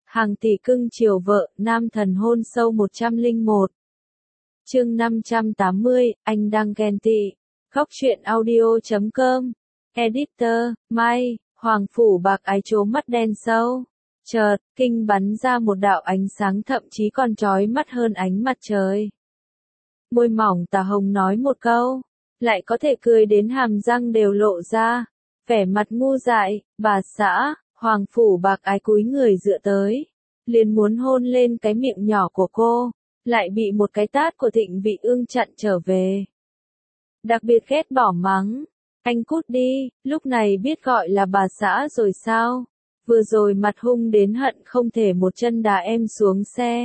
Hàng tỷ cưng chiều vợ, nam thần hôn sâu 101. Chương 580, anh đang ghen tị. Góc truyện audio.com. Editor, Mai, Hoàng Phủ Bạc Ái trố mắt đen sâu. Chợt, kinh bắn ra một đạo ánh sáng thậm chí còn chói mắt hơn ánh mặt trời. Môi mỏng tà hồng nói một câu, lại có thể cười đến hàm răng đều lộ ra. Vẻ mặt ngu dại, bà xã, Hoàng Phủ Bạc Ái cúi người dựa tới, liền muốn hôn lên cái miệng nhỏ của cô, lại bị một cái tát của Thịnh Vị Ương chặn trở về. Đặc biệt ghét bỏ mắng, anh cút đi, lúc này biết gọi là bà xã rồi sao? Vừa rồi mặt hung đến hận không thể một chân đá em xuống xe.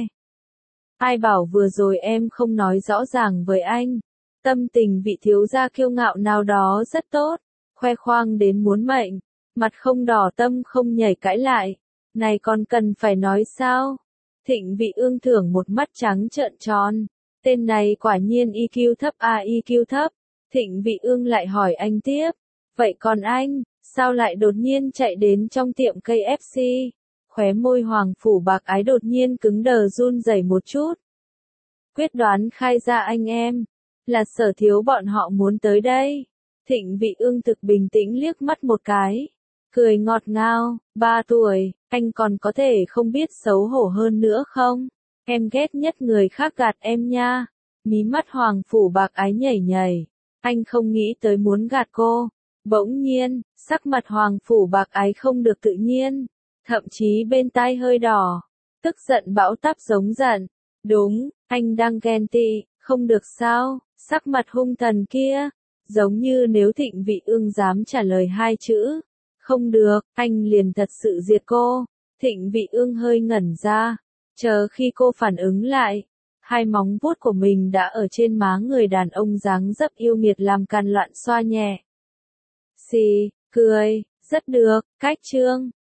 Ai bảo vừa rồi em không nói rõ ràng với anh. Tâm tình vị thiếu gia kiêu ngạo nào đó rất tốt, khoe khoang đến muốn mệnh, mặt không đỏ tâm không nhảy cãi lại. Này còn cần phải nói sao? Thịnh Vị Ương thưởng một mắt trắng trợn tròn. Tên này quả nhiên EQ thấp à, EQ thấp. Thịnh Vị Ương lại hỏi anh tiếp. Vậy còn anh, sao lại đột nhiên chạy đến trong tiệm KFC? Khóe môi Hoàng Phủ Bạc Ái đột nhiên cứng đờ run rẩy một chút. Quyết đoán khai ra anh em. Là Sở Thiếu bọn họ muốn tới đây. Thịnh Vị Ương thực bình tĩnh liếc mắt một cái. Cười ngọt ngào, 3 tuổi, anh còn có thể không biết xấu hổ hơn nữa không? Em ghét nhất người khác gạt em nha. Mí mắt Hoàng Phủ Bạc Ái nhảy nhảy. Anh không nghĩ tới muốn gạt cô. Bỗng nhiên, sắc mặt Hoàng Phủ Bạc Ái không được tự nhiên. Thậm chí bên tai hơi đỏ. Tức giận bão táp giống giận. Đúng, anh đang ghen tị, không được sao, sắc mặt hung thần kia. Giống như nếu Thịnh Vị Ương dám trả lời 2 chữ. Không được, anh liền thật sự diệt cô. Thịnh Vị Ương hơi ngẩn ra. Chờ khi cô phản ứng lại. 2 móng vuốt của mình đã ở trên má người đàn ông dáng dấp yêu nghiệt làm càn loạn xoa nhẹ. Xì, cười, rất được, cách chương.